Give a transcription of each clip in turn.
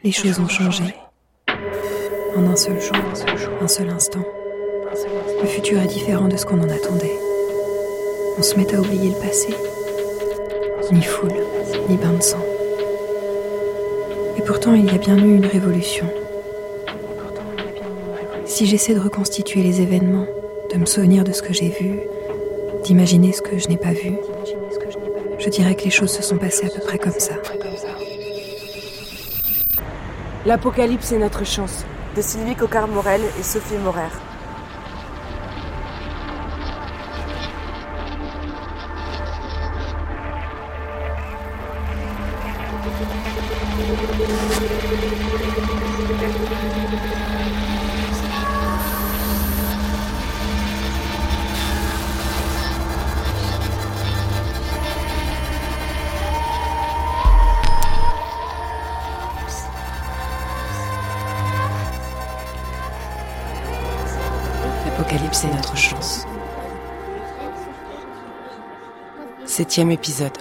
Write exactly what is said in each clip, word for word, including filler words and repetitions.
les choses ont changé. En un seul jour, un seul instant. Le futur est différent de ce qu'on en attendait. On se met à oublier le passé. Ni foule, ni bain de sang. Et pourtant, il y a bien eu une révolution. Si j'essaie de reconstituer les événements, de me souvenir de ce que j'ai vu, d'imaginer ce que je n'ai pas vu, je dirais que les choses se sont passées à peu près comme ça. L'Apocalypse est notre chance, de Sylvie Coquart-Morel et Sophie Morer. L'Apocalypse est notre chance. Septième épisode.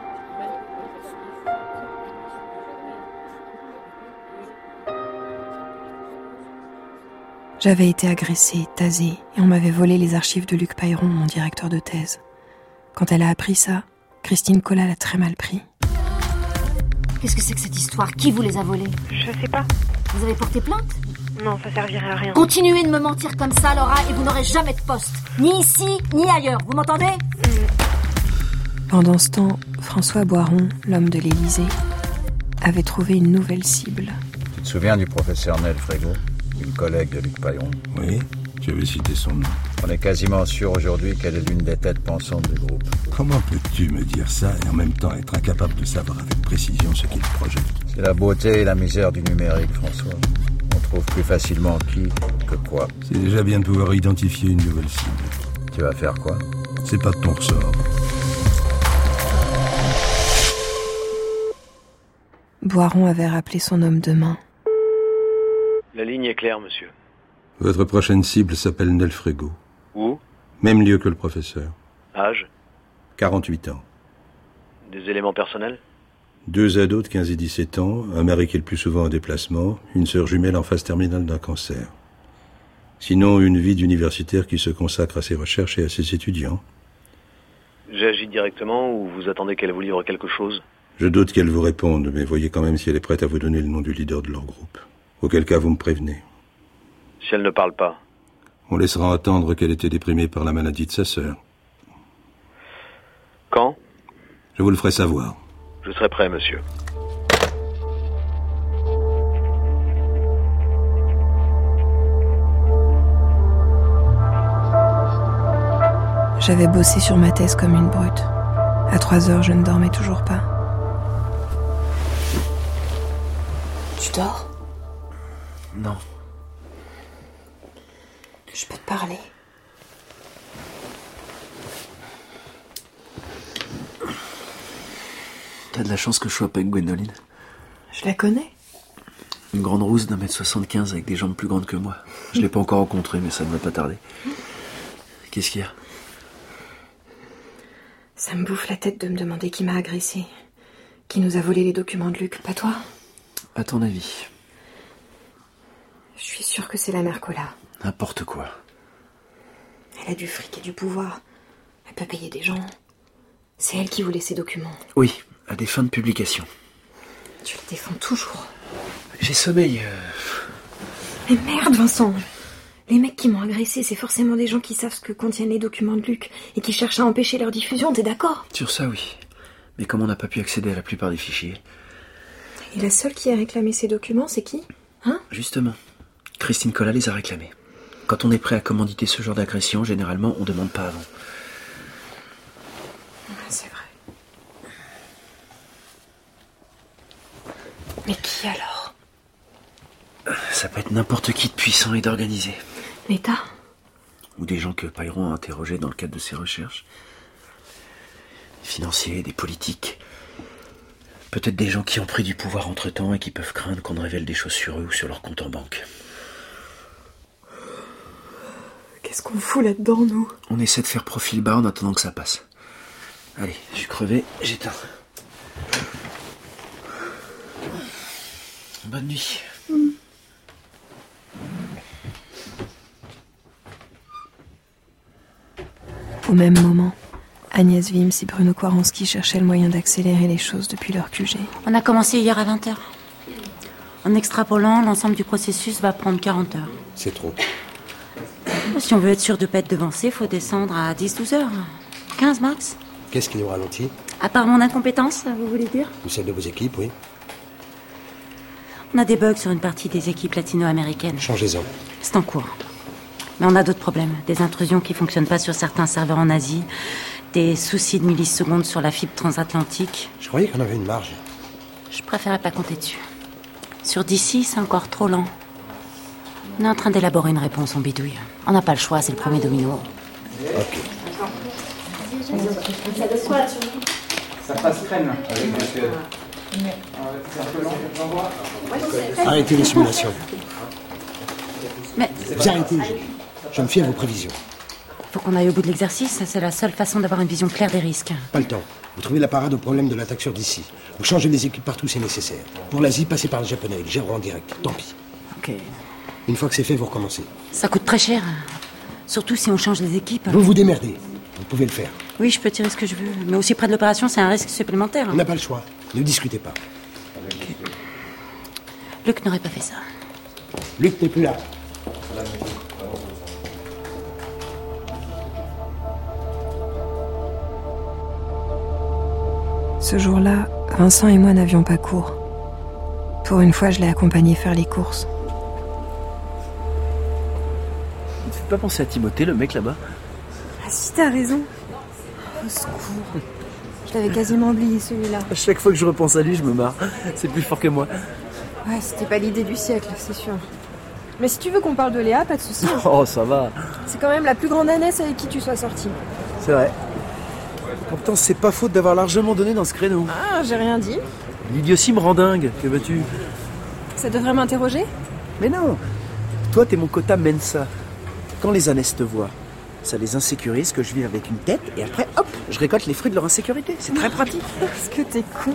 J'avais été agressée, tasée, et on m'avait volé les archives de Luc Pailleron, mon directeur de thèse. Quand elle a appris ça, Christine Collat l'a très mal pris. Qu'est-ce que c'est que cette histoire? Qui vous les a volés? Je sais pas. Vous avez porté plainte? Non, ça servirait à rien. Continuez de me mentir comme ça, Laura, et vous n'aurez jamais de poste. Ni ici, ni ailleurs. Vous m'entendez? mmh. Pendant ce temps, François Boiron, l'homme de l'Élysée, avait trouvé une nouvelle cible. Tu te souviens du professeur Nel Frégo, une collègue de Luc Pailleron? Oui, tu avais cité son nom. On est quasiment sûr aujourd'hui qu'elle est l'une des têtes pensantes du groupe. Comment peux-tu me dire ça et en même temps être incapable de savoir avec précision ce qu'il projette? C'est la beauté et la misère du numérique, François. On trouve plus facilement qui que quoi. C'est déjà bien de pouvoir identifier une nouvelle cible. Tu vas faire quoi? C'est pas de ton ressort. Boiron avait rappelé son homme de main. La ligne est claire, monsieur. Votre prochaine cible s'appelle Nel Frégo. Où? Même lieu que le professeur. Âge? quarante-huit ans. Des éléments personnels? Deux ados de quinze et dix-sept ans, un mari qui est le plus souvent en déplacement, une sœur jumelle en phase terminale d'un cancer. Sinon, une vie d'universitaire qui se consacre à ses recherches et à ses étudiants. J'agis directement ou vous attendez qu'elle vous livre quelque chose? Je doute qu'elle vous réponde, mais voyez quand même si elle est prête à vous donner le nom du leader de leur groupe. Auquel cas, vous me prévenez. Si elle ne parle pas? On laissera entendre qu'elle était déprimée par la maladie de sa sœur. Quand? Je vous le ferai savoir. Je serai prêt, monsieur. J'avais bossé sur ma thèse comme une brute. À trois heures, je ne dormais toujours pas. Tu dors? Non. Je peux te parler? T'as de la chance que je sois pas avec Gwendoline. Je la connais. Une grande rousse d'un mètre soixante-quinze avec des jambes plus grandes que moi. Je l'ai pas encore rencontrée, mais ça ne va pas tarder. Qu'est-ce qu'il y a? Ça me bouffe la tête de me demander qui m'a agressée. Qui nous a volé les documents de Luc, pas toi? À ton avis? Je suis sûre que c'est la mère Collat. N'importe quoi. Elle a du fric et du pouvoir. Elle peut payer des gens. C'est elle qui voulait ces documents. Oui, à des fins de publication. Tu le défends toujours. J'ai sommeil. Euh... Mais merde, Vincent! Les mecs qui m'ont agressé, c'est forcément des gens qui savent ce que contiennent les documents de Luc et qui cherchent à empêcher leur diffusion, t'es d'accord? Sur ça, oui. Mais comme on n'a pas pu accéder à la plupart des fichiers... Et la seule qui a réclamé ces documents, c'est qui? Hein? Justement. Christine Collat les a réclamés. Quand on est prêt à commanditer ce genre d'agression, généralement, on demande pas avant. C'est vrai. Mais qui alors? Ça peut être n'importe qui de puissant et d'organisé. L'État? Ou des gens que Pailleron a interrogés dans le cadre de ses recherches. Des financiers, des politiques. Peut-être des gens qui ont pris du pouvoir entre-temps et qui peuvent craindre qu'on révèle des choses sur eux ou sur leur compte en banque. Qu'est-ce qu'on fout là-dedans, nous? On essaie de faire profil bas en attendant que ça passe. Allez, je suis crevé, j'éteins. Bonne nuit. Mm. Au même moment, Agnès Wims et Bruno Kwaronsky cherchaient le moyen d'accélérer les choses depuis leur Q G. On a commencé hier à vingt heures. En extrapolant, l'ensemble du processus va prendre quarante heures. C'est trop. Si on veut être sûr de ne pas être devancé, il faut descendre à dix douze heures. quinze max. Qu'est-ce qui nous ralentit? À part mon incompétence, vous voulez dire? Ou celle de vos équipes, oui. On a des bugs sur une partie des équipes latino-américaines. Changez-en. C'est en cours. Mais on a d'autres problèmes. Des intrusions qui ne fonctionnent pas sur certains serveurs en Asie, des soucis de millisecondes sur la fibre transatlantique. Je croyais qu'on avait une marge. Je préférais pas compter dessus. Sur d'ici, c'est encore trop lent. On est en train d'élaborer une réponse en bidouille. On n'a pas le choix, c'est le premier domino. Ok. Ça passe crème. Arrêtez les simulations. Mais... Vous arrêtez. Je me fie à vos prévisions. Faut qu'on aille au bout de l'exercice. C'est la seule façon d'avoir une vision claire des risques. Pas le temps. Vous trouvez la parade au problème de l'attaque sur d'ici. Vous changez les équipes partout, c'est nécessaire. Pour l'Asie, passez par le japonais. Ils gèreront en direct. Tant pis. Ok. Une fois que c'est fait, vous recommencez. Ça coûte très cher. Surtout si on change les équipes. Vous vous démerdez. Vous pouvez le faire. Oui, je peux tirer ce que je veux. Mais aussi près de l'opération, c'est un risque supplémentaire. On n'a pas le choix. Ne discutez pas. Okay. Luc n'aurait pas fait ça. Luc n'est plus là. Ce jour-là, Vincent et moi n'avions pas cours. Pour une fois, je l'ai accompagné faire les courses. Tu ne fais pas penser à Timothée, le mec là-bas? Ah si, t'as raison. Au secours. Je l'avais quasiment oublié, celui-là. À chaque fois que je repense à lui, je me marre. C'est plus fort que moi. Ouais, c'était pas l'idée du siècle, c'est sûr. Mais si tu veux qu'on parle de Léa, pas de soucis. Oh, ça va. C'est quand même la plus grande ânesse avec qui tu sois sorti. C'est vrai. Pourtant, c'est pas faute d'avoir largement donné dans ce créneau. Ah, j'ai rien dit. L'idiotie me rend dingue. Que veux-tu? Ça devrait m'interroger? Mais non. Toi, t'es mon quota Mensa. Quand les ânesses te voient, ça les insécurise que je vis avec une tête et après, hop, je récolte les fruits de leur insécurité. C'est très pratique. Est-ce que t'es con?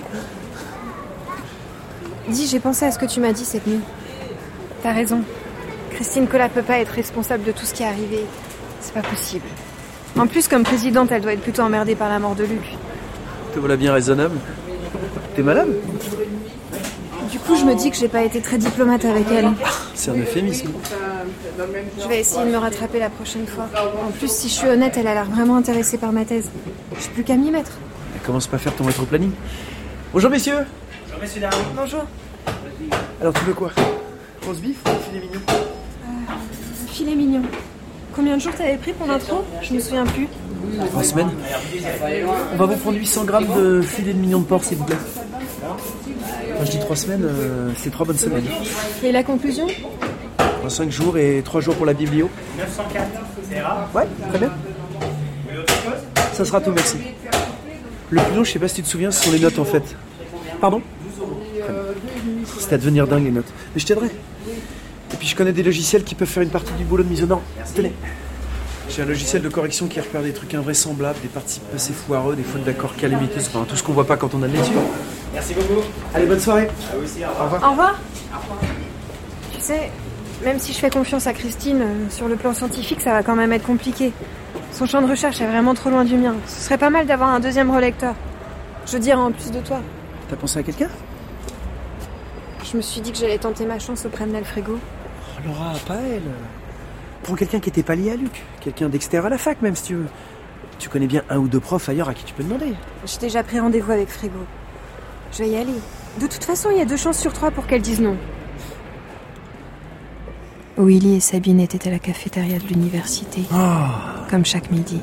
Dis, j'ai pensé à ce que tu m'as dit cette nuit. T'as raison. Christine Collat peut pas être responsable de tout ce qui est arrivé. C'est pas possible. En plus, comme présidente, elle doit être plutôt emmerdée par la mort de Luc. Te voilà bien raisonnable. T'es malade? Du coup, je me dis que j'ai pas été très diplomate avec elle. C'est un euphémisme. Je vais essayer de me rattraper la prochaine fois. En plus, si je suis honnête, elle a l'air vraiment intéressée par ma thèse. J'ai plus qu'à m'y mettre. Elle commence pas à faire ton rétro-planning. Bonjour messieurs. Bonjour messieurs dames. Bonjour. Alors tu veux quoi? Rose beef ou filet mignon? euh, Filet mignon. Combien de jours t'avais pris pour l'intro? Je me souviens plus. Trois semaines. On va vous prendre huit cents grammes de filet de mignon de porc, s'il vous plaît. Quand je dis trois semaines, euh, c'est trois bonnes semaines. Et la conclusion? Cinq jours et trois jours pour la biblio. neuf cent quatre, c'est rare. Ouais, très bien. Ça sera tout, merci. Le plus long, je sais pas si tu te souviens, ce sont les notes en fait. Pardon? C'était à devenir dingue les notes. Mais je t'aiderai. Et puis je connais des logiciels qui peuvent faire une partie du boulot de mise aux normes. Tenez. J'ai un logiciel de correction qui repère des trucs invraisemblables, des participes passés foireux, des fautes d'accord calamiteuses, enfin tout ce qu'on voit pas quand on a de l'étude. Merci beaucoup. Allez, bonne soirée. Ah oui, aussi, au revoir. Au revoir. Tu sais, même si je fais confiance à Christine, euh, sur le plan scientifique, ça va quand même être compliqué. Son champ de recherche est vraiment trop loin du mien. Ce serait pas mal d'avoir un deuxième relecteur. Je veux dire, en plus de toi. T'as pensé à quelqu'un? Je me suis dit que j'allais tenter ma chance auprès de Nalfrego. Oh, Laura, pas elle. Prends quelqu'un qui était pas lié à Luc. Quelqu'un d'extérieur à la fac, même si tu veux. Tu connais bien un ou deux profs ailleurs à qui tu peux demander. J'ai déjà pris rendez-vous avec Frégo. Je vais y aller. De toute façon, il y a deux chances sur trois pour qu'elle dise non. Willy et Sabine étaient à la cafétéria de l'université, Oh. comme chaque midi.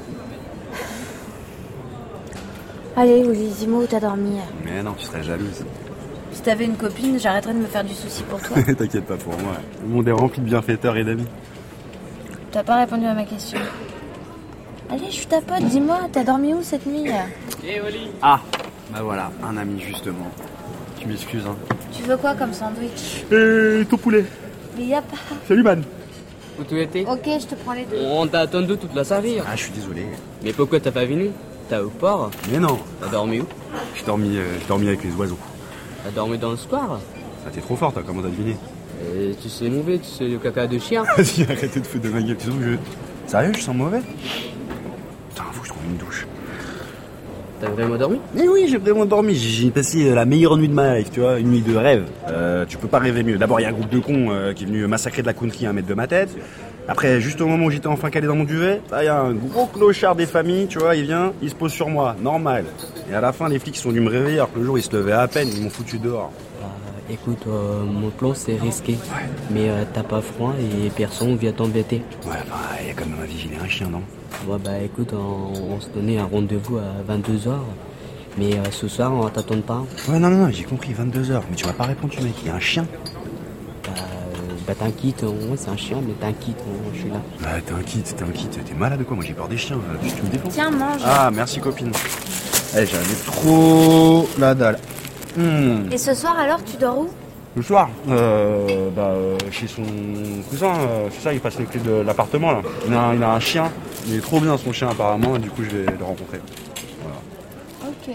Allez, Willy, dis-moi où t'as dormi. Mais non, tu serais jalouse. Si t'avais une copine, j'arrêterais de me faire du souci pour toi. T'inquiète pas pour moi. Le monde est rempli de bienfaiteurs et d'amis. T'as pas répondu à ma question. Allez, je suis ta pote, dis-moi, t'as dormi où cette nuit? Eh, Oli. Ah, bah voilà, un ami justement. Tu m'excuses, hein. Tu veux quoi comme sandwich? Et ton poulet. Mais y a pas. Salut, man. Où tu étais? Ok, je te prends les deux. On t'a attendu toute la soirée. Ah, je suis désolé. Mais pourquoi t'as pas venu? T'as au port? Mais non. T'as dormi où? J'ai dormi, euh, j'ai dormi avec les oiseaux. T'as dormi dans le square? Ah, t'es trop fort, toi, comment t'as deviné? Et tu sais mauvais, tu sais le caca de chien. Vas-y, arrêtez de foutre de ma gueule, tu sens que je... Sérieux, je sens mauvais? Putain, faut que je trouve une douche. T'as vraiment dormi? Mais oui, j'ai vraiment dormi. J'ai passé la meilleure nuit de ma life, tu vois, une nuit de rêve. Euh, tu peux pas rêver mieux. D'abord, il y a un groupe de cons euh, qui est venu massacrer de la country à un mètre de ma tête. Après, juste au moment où j'étais enfin calé dans mon duvet, là, il y a un gros clochard des familles, tu vois, il vient, il se pose sur moi, normal. Et à la fin, les flics sont venus me réveiller alors que le jour, ils se levaient à peine, ils m'ont foutu dehors. Bah, écoute, euh, mon plan, c'est risqué. Ouais. Mais euh, t'as pas froid et personne vient t'embêter. Ouais, bah, il y a quand même à vigiler un chien, non? Ouais, bah, écoute, on, on se donnait un rendez-vous à vingt-deux heures. Mais euh, ce soir, on t'attend pas. Ouais, non, non, non, j'ai compris, vingt-deux heures. Mais tu m'as pas répondu, mec, il y a un chien. Bah, euh, bah t'inquiète, ouais, c'est un chien, mais t'inquiète, je suis là. Bah, t'inquiète, t'inquiète, t'es malade ou quoi? Moi, j'ai peur des chiens, tu, tu me défends. Tiens, mange. Ah, merci, copine. Eh, j'avais trop la dalle. Mmh. Et ce soir, alors, tu dors où? Le soir, euh, bah, euh, chez son cousin, euh, c'est ça, il passe les clés de l'appartement, là. Il a, un, il a un chien, il est trop bien, son chien, apparemment, et du coup, je vais le rencontrer. Ok.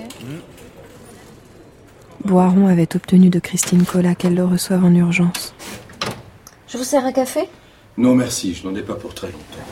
Boiron avait obtenu de Christine Collat qu'elle le reçoive en urgence. Je vous sers un café? Non, merci, je n'en ai pas pour très longtemps.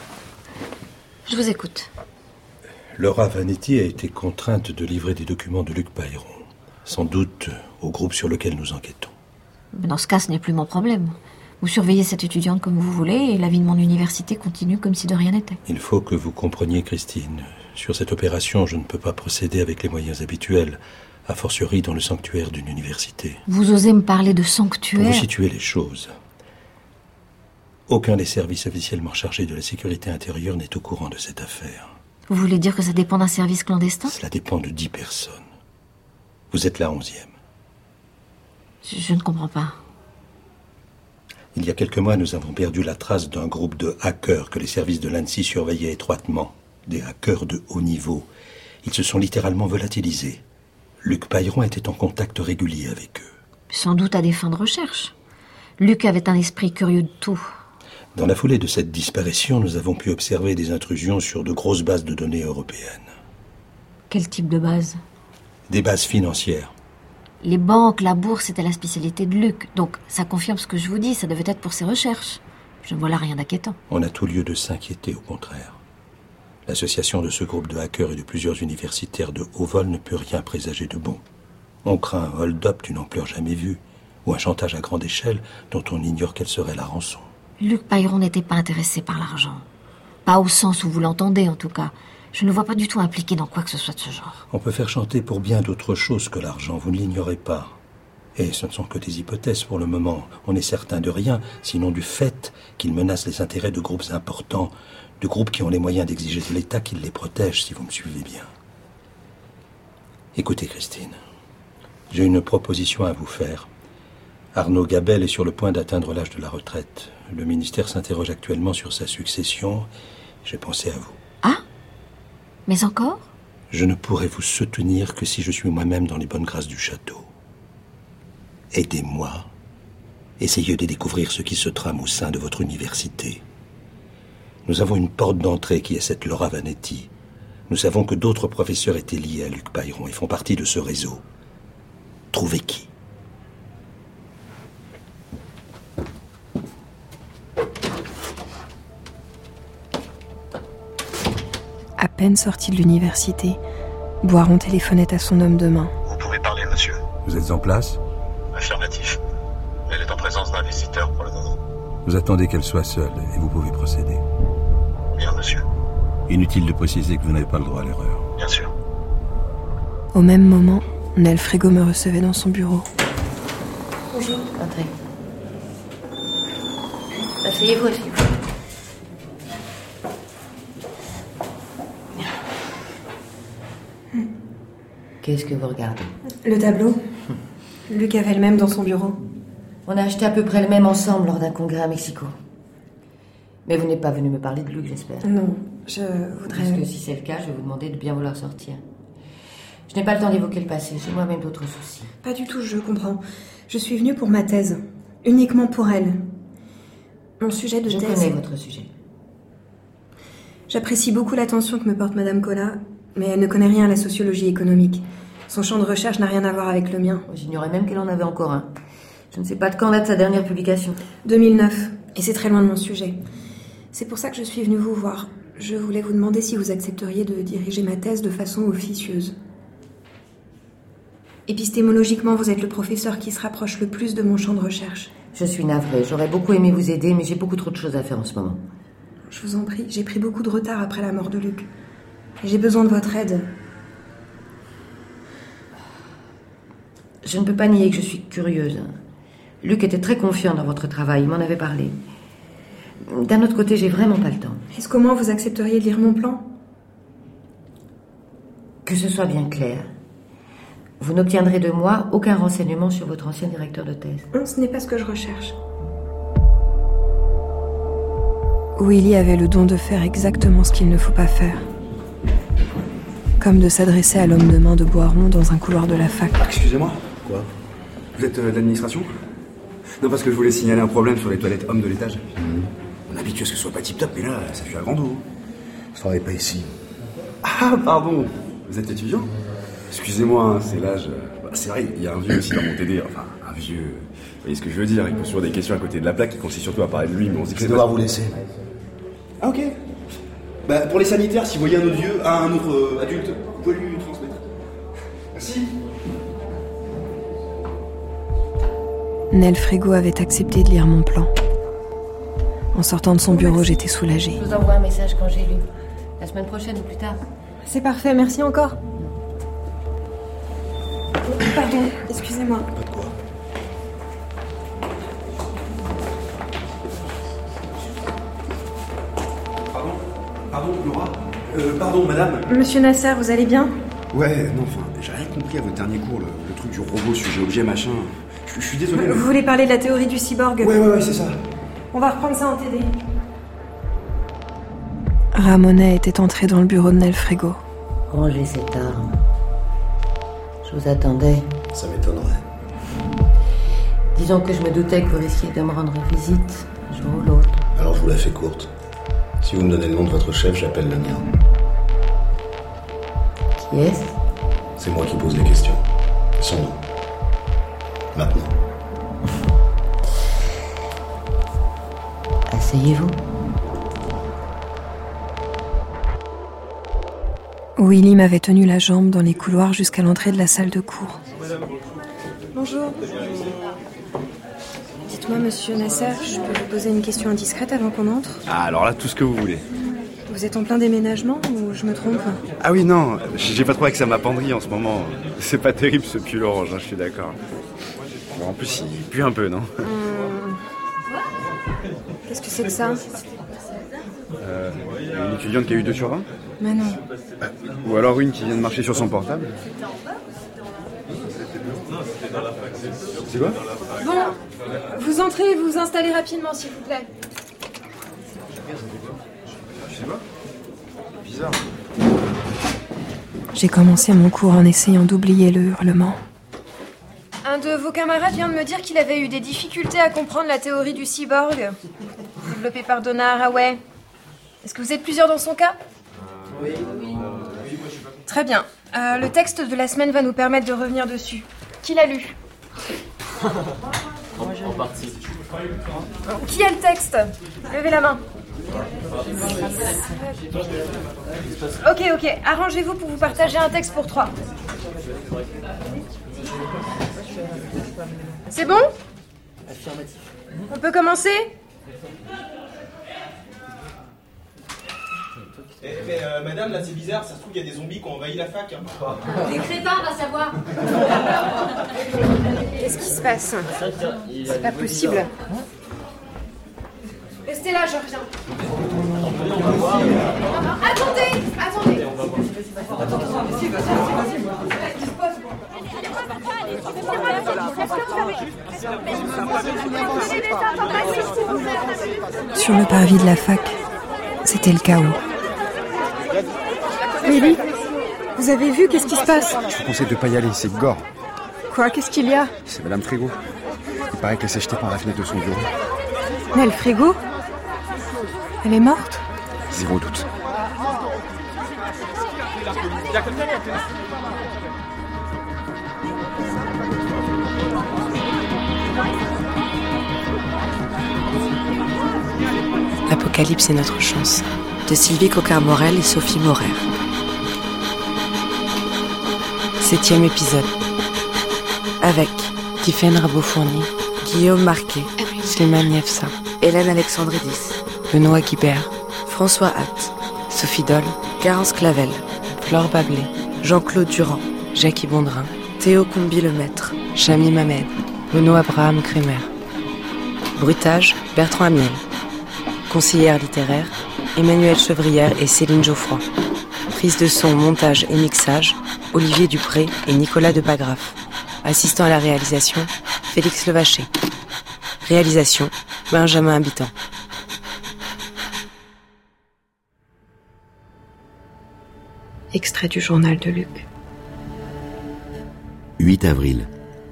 Je vous écoute. Laura Vanetti a été contrainte de livrer des documents de Luc Payron, sans doute au groupe sur lequel nous enquêtons. Dans ce cas, ce n'est plus mon problème. Vous surveillez cette étudiante comme vous voulez et la vie de mon université continue comme si de rien n'était. Il faut que vous compreniez, Christine. Sur cette opération, je ne peux pas procéder avec les moyens habituels, a fortiori dans le sanctuaire d'une université. Vous osez me parler de sanctuaire? Pour vous situer les choses, aucun des services officiellement chargés de la sécurité intérieure n'est au courant de cette affaire. Vous voulez dire que ça dépend d'un service clandestin? Cela dépend de dix personnes. Vous êtes la onzième. Je, je ne comprends pas. Il y a quelques mois, nous avons perdu la trace d'un groupe de hackers que les services de l'ANSSI surveillaient étroitement. Des hackers de haut niveau. Ils se sont littéralement volatilisés. Luc Payron était en contact régulier avec eux. Sans doute à des fins de recherche. Luc avait un esprit curieux de tout. Dans la foulée de cette disparition, nous avons pu observer des intrusions sur de grosses bases de données européennes. Quel type de base? Des bases financières. Les banques, la bourse, c'était la spécialité de Luc. Donc, ça confirme ce que je vous dis, ça devait être pour ses recherches. Je ne vois là rien d'inquiétant. On a tout lieu de s'inquiéter, au contraire. L'association de ce groupe de hackers et de plusieurs universitaires de haut vol ne peut rien présager de bon. On craint un hold-up d'une ampleur jamais vue, ou un chantage à grande échelle dont on ignore quelle serait la rançon. Luc Payron n'était pas intéressé par l'argent. Pas au sens où vous l'entendez, en tout cas. Je ne le vois pas du tout impliqué dans quoi que ce soit de ce genre. On peut faire chanter pour bien d'autres choses que l'argent, vous ne l'ignorez pas. Et ce ne sont que des hypothèses pour le moment. On est certain de rien, sinon du fait qu'il menace les intérêts de groupes importants, de groupes qui ont les moyens d'exiger de l'État qu'il les protège, si vous me suivez bien. Écoutez, Christine, j'ai une proposition à vous faire. Arnaud Gabel est sur le point d'atteindre l'âge de la retraite. Le ministère s'interroge actuellement sur sa succession. J'ai pensé à vous. Ah? Mais encore? Je ne pourrai vous soutenir que si je suis moi-même dans les bonnes grâces du château. Aidez-moi. Essayez de découvrir ce qui se trame au sein de votre université. Nous avons une porte d'entrée qui est cette Laura Vanetti. Nous savons que d'autres professeurs étaient liés à Luc Payron et font partie de ce réseau. Trouvez qui? À peine sorti de l'université, Boiron téléphonait à son homme de main. Vous pouvez parler, monsieur. Vous êtes en place? Affirmatif. Elle est en présence d'un visiteur pour le moment. Vous attendez qu'elle soit seule et vous pouvez procéder. Bien, monsieur. Inutile de préciser que vous n'avez pas le droit à l'erreur. Bien sûr. Au même moment, Nel Frégo me recevait dans son bureau. Bonjour. Entrez. Asseyez-vous, asseyez-vous. Qu'est-ce que vous regardez? Le tableau. Luc avait le même dans son bureau. On a acheté à peu près le même ensemble lors d'un congrès à Mexico. Mais vous n'êtes pas venu me parler de Luc, j'espère. Non, je voudrais... Parce que si c'est le cas, je vais vous demander de bien vouloir sortir. Je n'ai pas le temps d'évoquer le passé, j'ai moi-même d'autres soucis. Pas du tout, je comprends. Je suis venue pour ma thèse. Uniquement pour elle. Mon sujet de je thèse... Je connais votre sujet. J'apprécie beaucoup l'attention que me porte Madame Collat, mais elle ne connaît rien à la sociologie économique. Son champ de recherche n'a rien à voir avec le mien. J'ignorais même qu'elle en avait encore un. Je ne sais pas de quand date sa dernière publication. deux mille neuf, et c'est très loin de mon sujet. C'est pour ça que je suis venue vous voir. Je voulais vous demander si vous accepteriez de diriger ma thèse de façon officieuse. Épistémologiquement, vous êtes le professeur qui se rapproche le plus de mon champ de recherche. Je suis navrée. J'aurais beaucoup aimé vous aider, mais j'ai beaucoup trop de choses à faire en ce moment. Je vous en prie, j'ai pris beaucoup de retard après la mort de Luc. Et j'ai besoin de votre aide. Je ne peux pas nier que je suis curieuse. Luc était très confiant dans votre travail, il m'en avait parlé. D'un autre côté, j'ai vraiment pas le temps. Est-ce qu'au moins vous accepteriez de lire mon plan ? Que ce soit bien clair. Vous n'obtiendrez de moi aucun renseignement sur votre ancien directeur de thèse. Non, ce n'est pas ce que je recherche. Willy avait le don de faire exactement ce qu'il ne faut pas faire. Comme de s'adresser à l'homme de main de Boiron dans un couloir de la fac. Ah, excusez-moi. Quoi ? Vous êtes euh, de l'administration ? Non, parce que je voulais signaler un problème sur les toilettes hommes de l'étage. Mmh. On est habitué à ce que ce soit pas tip-top, mais là, ça fait à grand dos. Je travaille pas ici. Ah, pardon. Vous êtes étudiant ? Excusez-moi, hein, c'est l'âge... Bah, c'est vrai, il y a un vieux aussi dans mon T D. Enfin, un vieux... Vous voyez ce que je veux dire ? Il pose toujours des questions à côté de la plaque qui consiste surtout à parler de lui, mais on se dit que Je c'est... vais devoir vous laisser. Ah, ok. Bah, pour les sanitaires, si vous voyez un autre vieux, un autre euh, adulte, vous pouvez lui transmettre. Merci. Nel Frégo avait accepté de lire mon plan. En sortant de son bureau, j'étais soulagée. Je vous envoie un message quand j'ai lu. La semaine prochaine ou plus tard. C'est parfait, merci encore. Pardon, excusez-moi. Pas de quoi. Pardon Pardon, Laura euh, Pardon, madame Monsieur Nasser, vous allez bien ? Ouais, non, enfin, j'ai rien compris à votre dernier cours, le, le truc du robot, sujet-objet, machin. Je, je suis désolé. Vous mais... voulez parler de la théorie du cyborg ? Ouais, ouais, ouais, c'est ça. On va reprendre ça en T D. Ramonet était entré dans le bureau de Nel Frégo. Rangez cette arme. Je vous attendais. Ça m'étonnerait. Disons que je me doutais que vous risquiez de me rendre visite, un jour ou l'autre. Alors je vous la fais courte. Si vous me donnez le nom de votre chef, j'appelle le mien. Qui est-ce ? C'est moi qui pose les questions. Son nom. Maintenant. Asseyez-vous. Willy m'avait tenu la jambe dans les couloirs jusqu'à l'entrée de la salle de cours. Bonjour. Dites-moi, monsieur Nasser, je peux vous poser une question indiscrète avant qu'on entre ? Ah, alors là, tout ce que vous voulez. Vous êtes en plein déménagement ou je me trompe ? Ah oui, non, j'ai pas trop accès à ma penderie en ce moment. C'est pas terrible ce pull orange, hein, je suis d'accord. Bon, en plus, il pue un peu, non ? Hum... Qu'est-ce que c'est que ça ? Euh, une étudiante qui a eu deux sur vingt ? Mais non. Euh, ou alors une qui vient de marcher sur son portable ? C'est quoi ? Bon, vous entrez et vous vous installez rapidement, s'il vous plaît. Je sais pas. Bizarre. J'ai commencé mon cours en essayant d'oublier le hurlement. Un de vos camarades vient de me dire qu'il avait eu des difficultés à comprendre la théorie du cyborg, développée par Donna Haraway. Est-ce que vous êtes plusieurs dans son cas ? Oui. Très bien. Euh, le texte de la semaine va nous permettre de revenir dessus. Qui l'a lu ? En partie. Qui a le texte ? Levez la main. Ok, ok. Arrangez-vous pour vous partager un texte pour trois. C'est bon ? Affirmatif. On peut commencer ? Eh, mais euh, madame, là c'est bizarre, ça se trouve qu'il y a des zombies qui ont envahi la fac. Hein. Des crétins, va savoir. Qu'est-ce qui se passe ? C'est pas possible. Restez là, je reviens. Attendez, attendez. Sur le parvis de la fac, c'était le chaos. Willy, vous avez vu, qu'est-ce qui se passe ? Je vous conseille de pas y aller, c'est gore. Quoi, qu'est-ce qu'il y a ? C'est Madame Frégo. Il paraît qu'elle s'est jetée par la fenêtre de son bureau. Nel Frégo ? Elle est morte ? Zéro doute. Thank you. L'apocalypse est notre chance, de Sylvie Coquart-Morel et Sophie Morer. Septième épisode. Avec Tiffaine Rabot-Fournier, Guillaume Marquet, Slimane Niefsa, Hélène Alexandridis, Benoît Guibert, François Hatt, Sophie Doll, Garance Clavel, Flore Bablé, Jean-Claude Durand, Jackie Bondrin, Théo Combi-Lemaître, Chami Mamed, Benoît Abraham Kremer. Bruitage, Bertrand Amiel. Conseillère littéraire, Emmanuelle Chevrière et Céline Geoffroy. Prise de son, montage et mixage, Olivier Dupré et Nicolas Depagraf. Assistant à la réalisation, Félix Levaché. Réalisation, Benjamin Habitant. Extrait du journal de Luc. huit avril.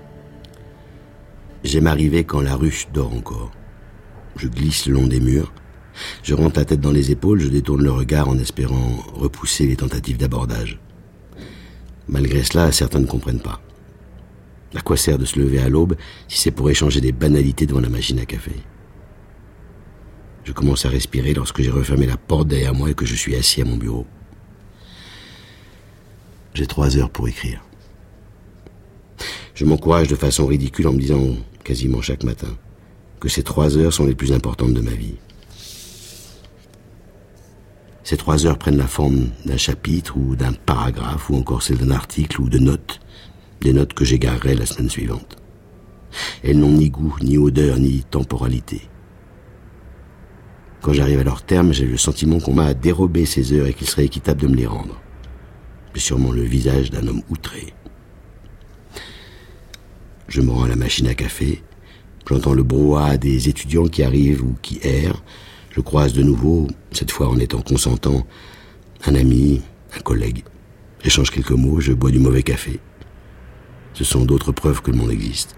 J'aime arriver quand la ruche dort encore. Je glisse le long des murs. Je rentre la tête dans les épaules, je détourne le regard en espérant repousser les tentatives d'abordage. Malgré cela, certains ne comprennent pas. À quoi sert de se lever à l'aube si c'est pour échanger des banalités devant la machine à café? Je commence à respirer lorsque j'ai refermé la porte derrière moi et que je suis assis à mon bureau. J'ai trois heures pour écrire. Je m'encourage de façon ridicule en me disant quasiment chaque matin que ces trois heures sont les plus importantes de ma vie. Ces trois heures prennent la forme d'un chapitre ou d'un paragraphe ou encore celle d'un article ou de notes, des notes que j'égarerai la semaine suivante. Elles n'ont ni goût, ni odeur, ni temporalité. Quand j'arrive à leur terme, j'ai le sentiment qu'on m'a dérobé ces heures et qu'il serait équitable de me les rendre. J'ai sûrement le visage d'un homme outré. Je me rends à la machine à café. J'entends le brouhaha des étudiants qui arrivent ou qui errent. Je croise de nouveau, cette fois en étant consentant, un ami, un collègue. J'échange quelques mots, je bois du mauvais café. Ce sont d'autres preuves que le monde existe.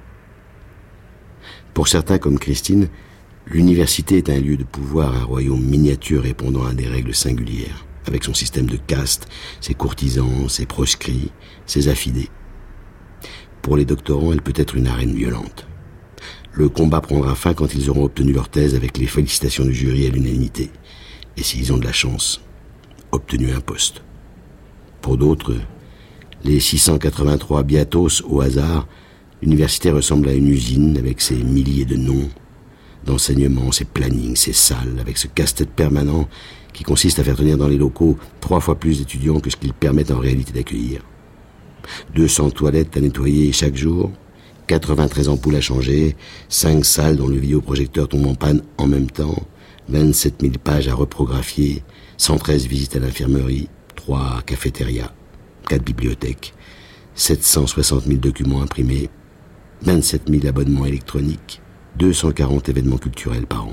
Pour certains, comme Christine, l'université est un lieu de pouvoir, un royaume miniature répondant à des règles singulières, avec son système de caste, ses courtisans, ses proscrits, ses affidés. Pour les doctorants, elle peut être une arène violente. Le combat prendra fin quand ils auront obtenu leur thèse avec les félicitations du jury à l'unanimité. Et s'ils ont de la chance, obtenu un poste. Pour d'autres, les six cent quatre-vingt-trois biatos au hasard, l'université ressemble à une usine avec ses milliers de noms, d'enseignements, ses plannings, ses salles, avec ce casse-tête permanent qui consiste à faire tenir dans les locaux trois fois plus d'étudiants que ce qu'ils permettent en réalité d'accueillir. deux cents toilettes à nettoyer chaque jour, quatre-vingt-treize ampoules à changer, cinq salles dont le vidéoprojecteur tombe en panne en même temps, vingt-sept mille pages à reprographier, cent treize visites à l'infirmerie, trois cafétérias, quatre bibliothèques, sept cent soixante mille documents imprimés, vingt-sept mille abonnements électroniques, deux cent quarante événements culturels par an.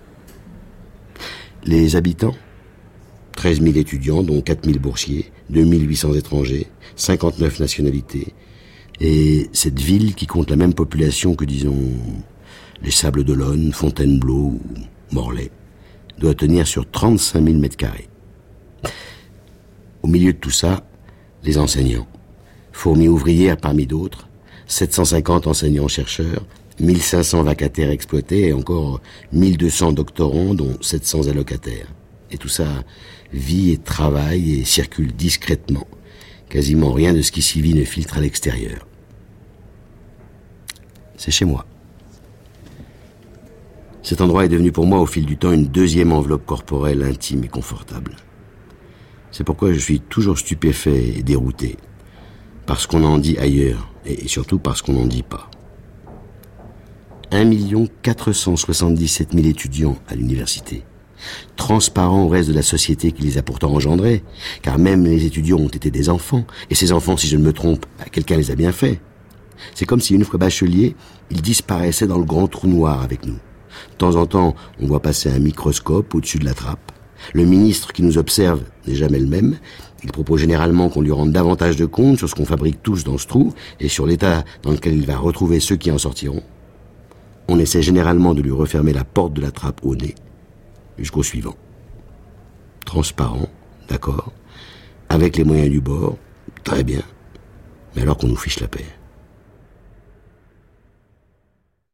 Les habitants, treize mille étudiants, dont quatre mille boursiers, deux mille huit cents étrangers, cinquante-neuf nationalités, et cette ville qui compte la même population que, disons, les Sables d'Olonne, Fontainebleau ou Morlaix, doit tenir sur trente-cinq mille mètres carrés. Au milieu de tout ça, les enseignants, fourmis ouvrières parmi d'autres, sept cent cinquante enseignants-chercheurs, mille cinq cents vacataires exploités et encore mille deux cents doctorants, dont sept cents allocataires. Et tout ça vit et travaille et circule discrètement. Quasiment rien de ce qui s'y vit ne filtre à l'extérieur. C'est chez moi. Cet endroit est devenu pour moi au fil du temps une deuxième enveloppe corporelle intime et confortable. C'est pourquoi je suis toujours stupéfait et dérouté. Parce qu'on en dit ailleurs, et surtout parce qu'on n'en dit pas. un million quatre cent soixante-dix-sept mille étudiants à l'université. Transparents au reste de la société qui les a pourtant engendrés, car même les étudiants ont été des enfants, et ces enfants, si je ne me trompe, quelqu'un les a bien faits. C'est comme si une fois bacheliers, ils disparaissaient dans le grand trou noir avec nous. De temps en temps, on voit passer un microscope au-dessus de la trappe. Le ministre qui nous observe n'est jamais le même. Il propose généralement qu'on lui rende davantage de compte sur ce qu'on fabrique tous dans ce trou, et sur l'état dans lequel il va retrouver ceux qui en sortiront. On essaie généralement de lui refermer la porte de la trappe au nez, jusqu'au suivant. Transparent, d'accord, avec les moyens du bord, très bien, mais alors qu'on nous fiche la paix.